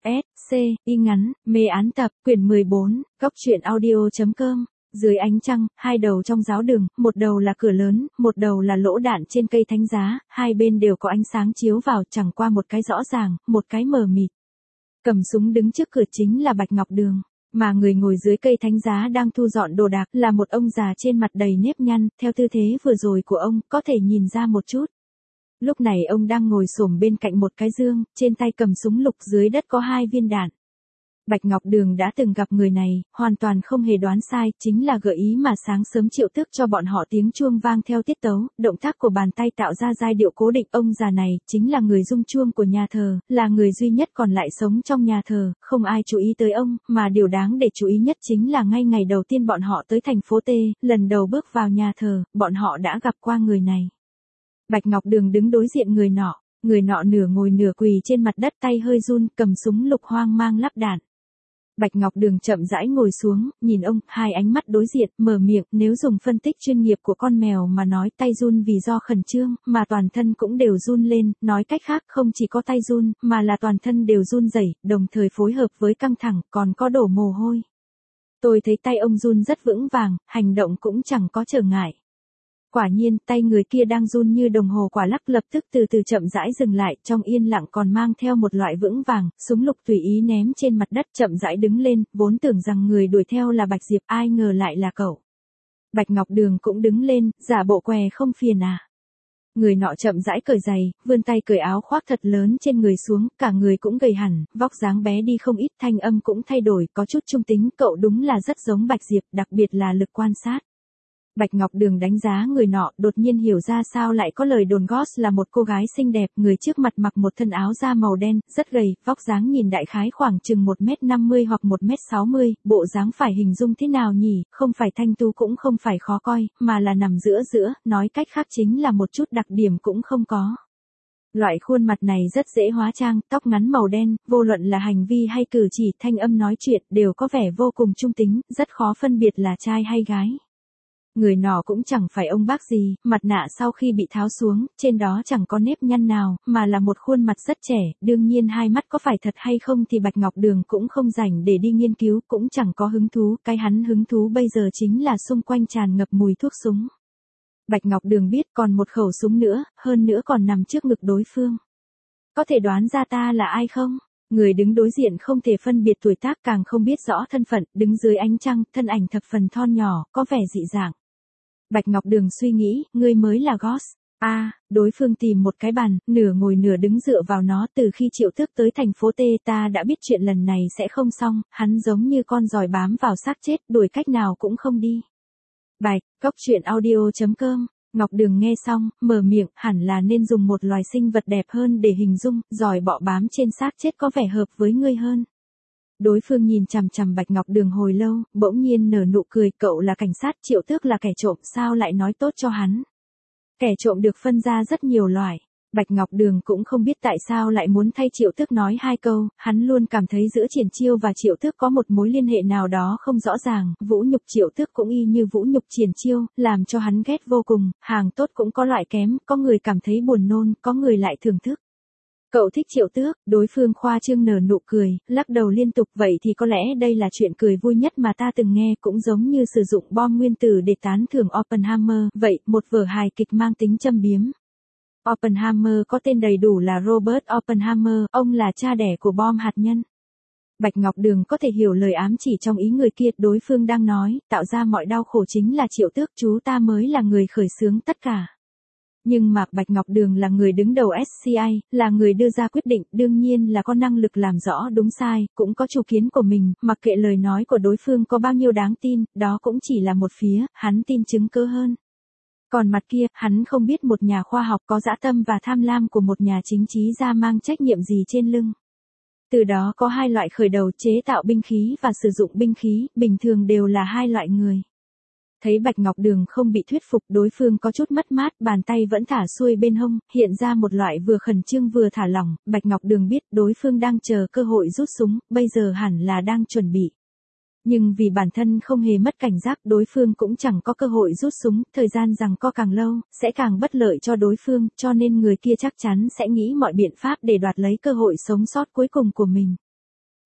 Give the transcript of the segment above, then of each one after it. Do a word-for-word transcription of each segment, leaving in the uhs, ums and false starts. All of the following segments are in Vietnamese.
S, C, y ngắn, mê án tập, quyển mười bốn, góc truyện audio.com. Dưới ánh trăng, hai đầu trong giáo đường, một đầu là cửa lớn, một đầu là lỗ đạn trên cây thánh giá, hai bên đều có ánh sáng chiếu vào, chẳng qua một cái rõ ràng, một cái mờ mịt. Cầm súng đứng trước cửa chính là Bạch Ngọc Đường, mà người ngồi dưới cây thánh giá đang thu dọn đồ đạc là một ông già trên mặt đầy nếp nhăn, theo tư thế vừa rồi của ông, có thể nhìn ra một chút. Lúc này ông đang ngồi xổm bên cạnh một cái giường, trên tay cầm súng lục, dưới đất có hai viên đạn. Bạch Ngọc Đường đã từng gặp người này, hoàn toàn không hề đoán sai, chính là gợi ý mà sáng sớm Triệu Tước cho bọn họ tiếng chuông vang theo tiết tấu, động tác của bàn tay tạo ra giai điệu cố định. Ông già này, chính là người rung chuông của nhà thờ, là người duy nhất còn lại sống trong nhà thờ, không ai chú ý tới ông, mà điều đáng để chú ý nhất chính là ngay ngày đầu tiên bọn họ tới thành phố T, lần đầu bước vào nhà thờ, bọn họ đã gặp qua người này. Bạch Ngọc Đường đứng đối diện người nọ, người nọ nửa ngồi nửa quỳ trên mặt đất, tay hơi run, cầm súng lục hoang mang lắp đạn. Bạch Ngọc Đường chậm rãi ngồi xuống, nhìn ông, hai ánh mắt đối diện, mở miệng, nếu dùng phân tích chuyên nghiệp của con mèo mà nói, tay run vì do khẩn trương, mà toàn thân cũng đều run lên, nói cách khác không chỉ có tay run, mà là toàn thân đều run rẩy, đồng thời phối hợp với căng thẳng, còn có đổ mồ hôi. Tôi thấy tay ông run rất vững vàng, hành động cũng chẳng có trở ngại. Quả nhiên, tay người kia đang run như đồng hồ quả lắc, lập tức từ từ chậm rãi dừng lại, trong yên lặng còn mang theo một loại vững vàng, súng lục tùy ý ném trên mặt đất, chậm rãi đứng lên, vốn tưởng rằng người đuổi theo là Bạch Diệp, ai ngờ lại là cậu. Bạch Ngọc Đường cũng đứng lên, giả bộ què không phiền à. Người nọ chậm rãi cởi giày, vươn tay cởi áo khoác thật lớn trên người xuống, cả người cũng gầy hẳn, vóc dáng bé đi không ít, thanh âm cũng thay đổi, có chút trung tính, cậu đúng là rất giống Bạch Diệp, đặc biệt là lực quan sát. Bạch Ngọc Đường đánh giá người nọ, đột nhiên hiểu ra sao lại có lời đồn Ghost là một cô gái xinh đẹp, người trước mặt mặc một thân áo da màu đen, rất gầy, vóc dáng nhìn đại khái khoảng chừng một mét năm mươi hoặc một mét sáu mươi, bộ dáng phải hình dung thế nào nhỉ, không phải thanh tú cũng không phải khó coi, mà là nằm giữa giữa, nói cách khác chính là một chút đặc điểm cũng không có. Loại khuôn mặt này rất dễ hóa trang, tóc ngắn màu đen, vô luận là hành vi hay cử chỉ, thanh âm nói chuyện, đều có vẻ vô cùng trung tính, rất khó phân biệt là trai hay gái. Người nọ cũng chẳng phải ông bác gì, mặt nạ sau khi bị tháo xuống, trên đó chẳng có nếp nhăn nào, mà là một khuôn mặt rất trẻ, đương nhiên hai mắt có phải thật hay không thì Bạch Ngọc Đường cũng không rảnh để đi nghiên cứu, cũng chẳng có hứng thú, cái hắn hứng thú bây giờ chính là xung quanh tràn ngập mùi thuốc súng. Bạch Ngọc Đường biết còn một khẩu súng nữa, hơn nữa còn nằm trước ngực đối phương. Có thể đoán ra ta là ai không? Người đứng đối diện không thể phân biệt tuổi tác, càng không biết rõ thân phận, đứng dưới ánh trăng, thân ảnh thập phần thon nhỏ, có vẻ dị dạng. Bạch Ngọc Đường suy nghĩ, ngươi mới là Ghost. A, à, đối phương tìm một cái bàn, nửa ngồi nửa đứng dựa vào nó, từ khi Triệu Tước tới thành phố T ta đã biết chuyện lần này sẽ không xong, hắn giống như con giòi bám vào xác chết, đuổi cách nào cũng không đi. Bạch, góc truyện audio.com. Ngọc Đường nghe xong, mở miệng, hẳn là nên dùng một loài sinh vật đẹp hơn để hình dung, giòi bọ bám trên xác chết có vẻ hợp với ngươi hơn. Đối phương nhìn chằm chằm Bạch Ngọc Đường hồi lâu, bỗng nhiên nở nụ cười, cậu là cảnh sát, Triệu Tước là kẻ trộm, sao lại nói tốt cho hắn? Kẻ trộm được phân ra rất nhiều loại. Bạch Ngọc Đường cũng không biết tại sao lại muốn thay Triệu Tước nói hai câu, hắn luôn cảm thấy giữa Triển Chiêu và Triệu Tước có một mối liên hệ nào đó không rõ ràng, vũ nhục Triệu Tước cũng y như vũ nhục Triển Chiêu, làm cho hắn ghét vô cùng, hàng tốt cũng có loại kém, có người cảm thấy buồn nôn, có người lại thưởng thức. Cậu thích Triệu Tước, đối phương khoa trương nở nụ cười, lắc đầu liên tục, vậy thì có lẽ đây là chuyện cười vui nhất mà ta từng nghe, cũng giống như sử dụng bom nguyên tử để tán thưởng Oppenheimer, vậy, một vở hài kịch mang tính châm biếm. Oppenheimer có tên đầy đủ là Robert Oppenheimer, ông là cha đẻ của bom hạt nhân. Bạch Ngọc Đường có thể hiểu lời ám chỉ trong ý người kia, đối phương đang nói, tạo ra mọi đau khổ chính là Triệu Tước, chú ta mới là người khởi xướng tất cả. Nhưng mà Bạch Ngọc Đường là người đứng đầu ét xê i, là người đưa ra quyết định, đương nhiên là có năng lực làm rõ đúng sai, cũng có chủ kiến của mình, mặc kệ lời nói của đối phương có bao nhiêu đáng tin, đó cũng chỉ là một phía, hắn tin chứng cứ hơn. Còn mặt kia, hắn không biết một nhà khoa học có dã tâm và tham lam của một nhà chính trị gia mang trách nhiệm gì trên lưng. Từ đó có hai loại khởi đầu, chế tạo binh khí và sử dụng binh khí, bình thường đều là hai loại người. Thấy Bạch Ngọc Đường không bị thuyết phục, đối phương có chút mất mát, bàn tay vẫn thả xuôi bên hông, hiện ra một loại vừa khẩn trương vừa thả lỏng, Bạch Ngọc Đường biết đối phương đang chờ cơ hội rút súng, bây giờ hẳn là đang chuẩn bị. Nhưng vì bản thân không hề mất cảnh giác, đối phương cũng chẳng có cơ hội rút súng, thời gian giằng co càng lâu, sẽ càng bất lợi cho đối phương, cho nên người kia chắc chắn sẽ nghĩ mọi biện pháp để đoạt lấy cơ hội sống sót cuối cùng của mình.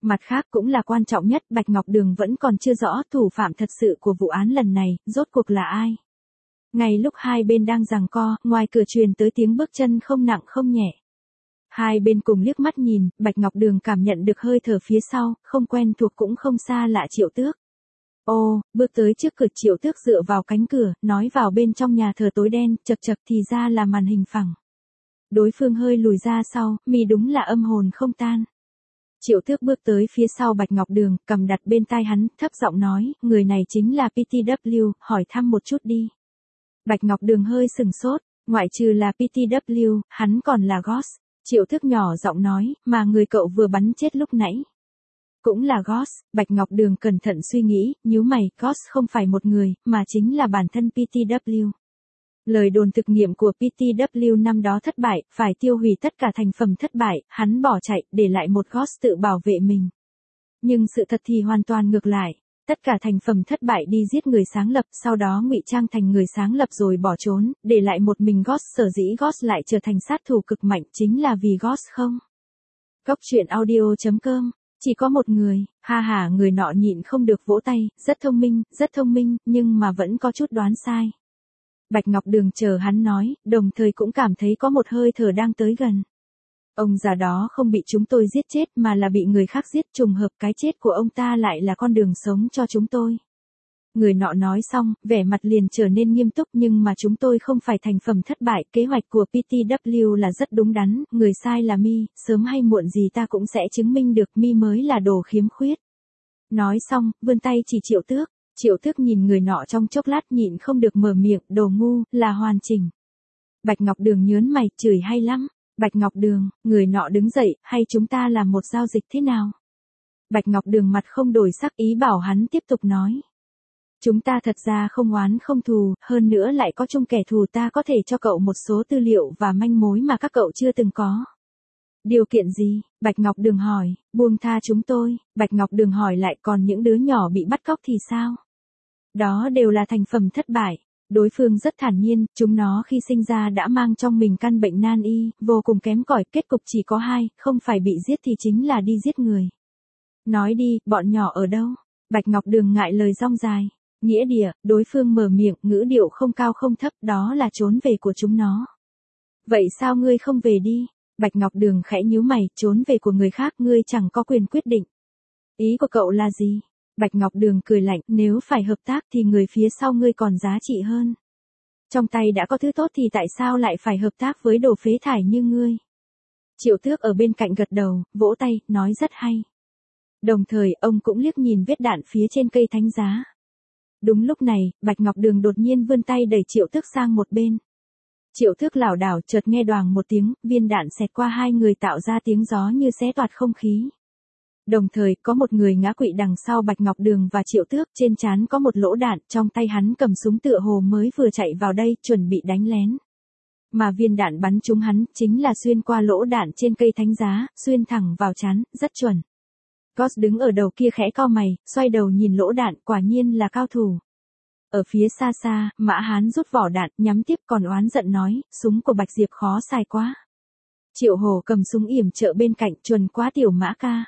Mặt khác cũng là quan trọng nhất, Bạch Ngọc Đường vẫn còn chưa rõ thủ phạm thật sự của vụ án lần này, rốt cuộc là ai. Ngay lúc hai bên đang giằng co, ngoài cửa truyền tới tiếng bước chân không nặng không nhẹ. Hai bên cùng liếc mắt nhìn, Bạch Ngọc Đường cảm nhận được hơi thở phía sau, không quen thuộc cũng không xa lạ Triệu Tước. Ô, bước tới trước cửa, Triệu Tước dựa vào cánh cửa, nói vào bên trong nhà thờ tối đen, chật chật thì ra là màn hình phẳng. Đối phương hơi lùi ra sau, mi đúng là âm hồn không tan. Triệu Tước bước tới phía sau Bạch Ngọc Đường, cầm đặt bên tai hắn, thấp giọng nói, người này chính là pê tê vê, hỏi thăm một chút đi. Bạch Ngọc Đường hơi sừng sốt, ngoại trừ là pê tê vê, hắn còn là Ghost. Triệu Tước nhỏ giọng nói, mà người cậu vừa bắn chết lúc nãy. Cũng là Ghost. Bạch Ngọc Đường cẩn thận suy nghĩ, nhíu mày, Ghost không phải một người, mà chính là bản thân pê tê vê. Lời đồn thực nghiệm của pê tê vê năm đó thất bại, phải tiêu hủy tất cả thành phẩm thất bại, hắn bỏ chạy, để lại một Ghost tự bảo vệ mình. Nhưng sự thật thì hoàn toàn ngược lại. Tất cả thành phẩm thất bại đi giết người sáng lập, sau đó ngụy trang thành người sáng lập rồi bỏ trốn, để lại một mình Ghost. Sở dĩ Ghost lại trở thành sát thủ cực mạnh chính là vì Ghost không. Góc truyện audio chấm com. Chỉ có một người, ha ha, người nọ nhịn không được vỗ tay, rất thông minh, rất thông minh, nhưng mà vẫn có chút đoán sai. Bạch Ngọc Đường chờ hắn nói, đồng thời cũng cảm thấy có một hơi thở đang tới gần. Ông già đó không bị chúng tôi giết chết mà là bị người khác giết, trùng hợp cái chết của ông ta lại là con đường sống cho chúng tôi. Người nọ nói xong, vẻ mặt liền trở nên nghiêm túc, nhưng mà chúng tôi không phải thành phẩm thất bại, kế hoạch của pê tê vê là rất đúng đắn, người sai là mi, sớm hay muộn gì ta cũng sẽ chứng minh được mi mới là đồ khiếm khuyết. Nói xong, vươn tay chỉ Triệu Tước. Triệu Tước nhìn người nọ trong chốc lát nhịn không được mở miệng, đồ ngu, là hoàn chỉnh. Bạch Ngọc Đường nhớn mày, chửi hay lắm. Bạch Ngọc Đường, người nọ đứng dậy, hay chúng ta làm một giao dịch thế nào? Bạch Ngọc Đường mặt không đổi sắc, ý bảo hắn tiếp tục nói. Chúng ta thật ra không oán không thù, hơn nữa lại có chung kẻ thù, ta có thể cho cậu một số tư liệu và manh mối mà các cậu chưa từng có. Điều kiện gì? Bạch Ngọc Đường hỏi, buông tha chúng tôi. Bạch Ngọc Đường hỏi lại, còn những đứa nhỏ bị bắt cóc thì sao? Đó đều là thành phẩm thất bại. Đối phương rất thản nhiên, chúng nó khi sinh ra đã mang trong mình căn bệnh nan y, vô cùng kém cỏi, kết cục chỉ có hai, không phải bị giết thì chính là đi giết người. Nói đi, bọn nhỏ ở đâu? Bạch Ngọc Đường ngại lời rong dài. Nghĩa địa, đối phương mở miệng, ngữ điệu không cao không thấp, đó là trốn về của chúng nó. Vậy sao ngươi không về đi? Bạch Ngọc Đường khẽ nhíu mày, trốn về của người khác, ngươi chẳng có quyền quyết định. Ý của cậu là gì? Bạch Ngọc Đường cười lạnh, nếu phải hợp tác thì người phía sau ngươi còn giá trị hơn. Trong tay đã có thứ tốt thì tại sao lại phải hợp tác với đồ phế thải như ngươi? Triệu Tước ở bên cạnh gật đầu, vỗ tay, nói rất hay. Đồng thời, ông cũng liếc nhìn vết đạn phía trên cây thánh giá. Đúng lúc này, Bạch Ngọc Đường đột nhiên vươn tay đẩy Triệu Tước sang một bên. Triệu Tước lảo đảo, chợt nghe đoàng một tiếng, viên đạn xẹt qua hai người tạo ra tiếng gió như xé toạc không khí. Đồng thời, có một người ngã quỵ đằng sau Bạch Ngọc Đường và Triệu Tước, trên trán có một lỗ đạn, trong tay hắn cầm súng tựa hồ mới vừa chạy vào đây, chuẩn bị đánh lén. Mà viên đạn bắn trúng hắn, chính là xuyên qua lỗ đạn trên cây thánh giá, xuyên thẳng vào trán, rất chuẩn. Ghost đứng ở đầu kia khẽ cau mày, xoay đầu nhìn lỗ đạn, quả nhiên là cao thủ. Ở phía xa xa, Mã Hán rút vỏ đạn, nhắm tiếp, còn oán giận nói, súng của Bạch Diệp khó xài quá. Triệu Hổ cầm súng yểm trợ bên cạnh, chuẩn quá tiểu Mã ca.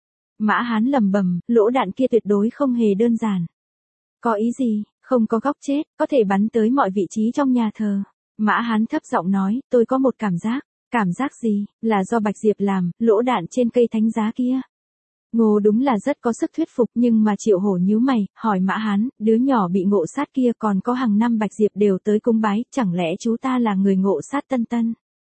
Mã Hán lầm bầm, lỗ đạn kia tuyệt đối không hề đơn giản. Có ý gì? Không có góc chết, có thể bắn tới mọi vị trí trong nhà thờ. Mã Hán thấp giọng nói, tôi có một cảm giác. Cảm giác gì? Là do Bạch Diệp làm, lỗ đạn trên cây thánh giá kia. Ngô đúng là rất có sức thuyết phục, nhưng mà Triệu Hổ nhíu mày, hỏi Mã Hán, đứa nhỏ bị ngộ sát kia còn có hàng năm Bạch Diệp đều tới cúng bái, chẳng lẽ chú ta là người ngộ sát Tân Tân?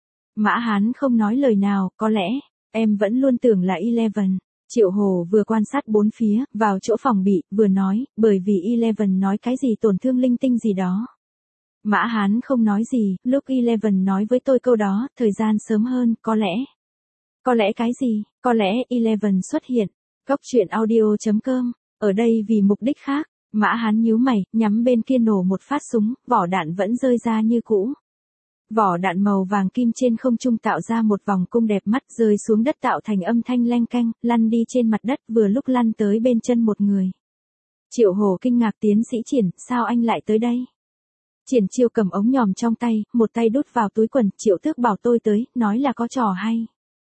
Mã Hán không nói lời nào, có lẽ, em vẫn luôn tưởng là Eleven. Triệu Hổ vừa quan sát bốn phía, vào chỗ phòng bị, vừa nói, bởi vì Eleven nói cái gì tổn thương linh tinh gì đó. Mã Hán không nói gì, lúc Eleven nói với tôi câu đó, thời gian sớm hơn, có lẽ. Có lẽ cái gì? Có lẽ Eleven xuất hiện. Góc truyện audio chấm com. Ở đây vì mục đích khác. Mã Hán nhíu mày, nhắm bên kia nổ một phát súng, vỏ đạn vẫn rơi ra như cũ. Vỏ đạn màu vàng kim trên không trung tạo ra một vòng cung đẹp mắt, rơi xuống đất tạo thành âm thanh leng keng, lăn đi trên mặt đất, vừa lúc lăn tới bên chân một người. Triệu Hổ kinh ngạc, tiến sĩ Triển, sao anh lại tới đây? Triển Chiêu cầm ống nhòm trong tay, một tay đút vào túi quần, Triệu Tước bảo tôi tới, nói là có trò hay.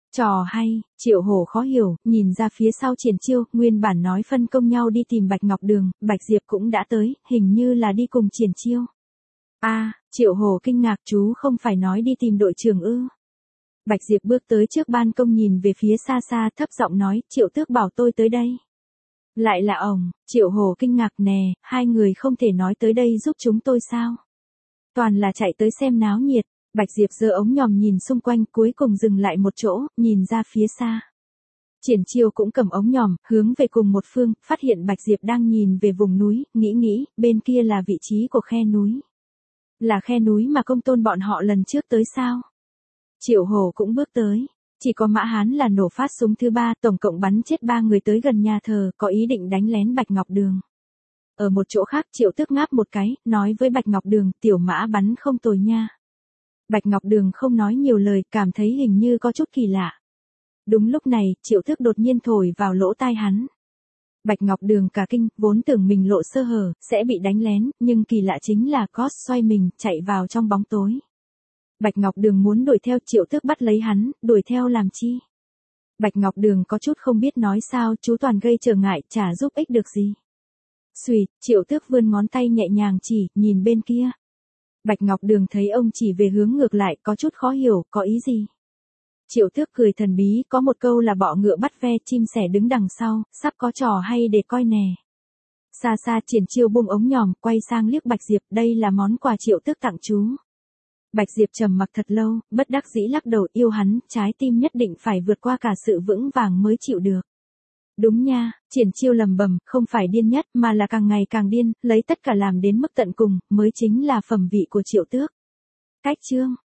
Trò hay, Triệu Hổ khó hiểu, nhìn ra phía sau Triển Chiêu, nguyên bản nói phân công nhau đi tìm Bạch Ngọc Đường, Bạch Diệp cũng đã tới, hình như là đi cùng Triển Chiêu. A, à, Triệu Hổ kinh ngạc, chú không phải nói đi tìm đội trưởng ư? Bạch Diệp bước tới trước ban công nhìn về phía xa xa, thấp giọng nói, Triệu Tước bảo tôi tới đây. Lại là ổng, Triệu Hổ kinh ngạc, nè, hai người không thể nói tới đây giúp chúng tôi sao? Toàn là chạy tới xem náo nhiệt. Bạch Diệp giơ ống nhòm nhìn xung quanh, cuối cùng dừng lại một chỗ, nhìn ra phía xa. Triển Chiêu cũng cầm ống nhòm, hướng về cùng một phương, phát hiện Bạch Diệp đang nhìn về vùng núi, nghĩ nghĩ, bên kia là vị trí của khe núi. Là khe núi mà công tôn bọn họ lần trước tới sao? Triệu Hổ cũng bước tới. Chỉ có Mã Hán là nổ phát súng thứ ba, tổng cộng bắn chết ba người tới gần nhà thờ, có ý định đánh lén Bạch Ngọc Đường. Ở một chỗ khác Triệu Tước ngáp một cái, nói với Bạch Ngọc Đường, tiểu Mã bắn không tồi nha. Bạch Ngọc Đường không nói nhiều lời, cảm thấy hình như có chút kỳ lạ. Đúng lúc này, Triệu Tước đột nhiên thổi vào lỗ tai hắn. Bạch Ngọc Đường cả kinh, vốn tưởng mình lộ sơ hở, sẽ bị đánh lén, nhưng kỳ lạ chính là Cos xoay mình, chạy vào trong bóng tối. Bạch Ngọc Đường muốn đuổi theo, Triệu Tước bắt lấy hắn, đuổi theo làm chi? Bạch Ngọc Đường có chút không biết nói sao, chú toàn gây trở ngại, chả giúp ích được gì. Xùy, Triệu Tước vươn ngón tay nhẹ nhàng chỉ, nhìn bên kia. Bạch Ngọc Đường thấy ông chỉ về hướng ngược lại, có chút khó hiểu, có ý gì? Triệu Tước cười thần bí, có một câu là bọ ngựa bắt ve, chim sẻ đứng đằng sau, sắp có trò hay để coi nè. Xa xa Triển Chiêu buông ống nhòm, quay sang liếc Bạch Diệp, đây là món quà Triệu Tước tặng chú. Bạch Diệp trầm mặc thật lâu, bất đắc dĩ lắc đầu, yêu hắn, trái tim nhất định phải vượt qua cả sự vững vàng mới chịu được. Đúng nha, Triển Chiêu lầm bầm, không phải điên nhất mà là càng ngày càng điên, lấy tất cả làm đến mức tận cùng, mới chính là phẩm vị của Triệu Tước. Cách chương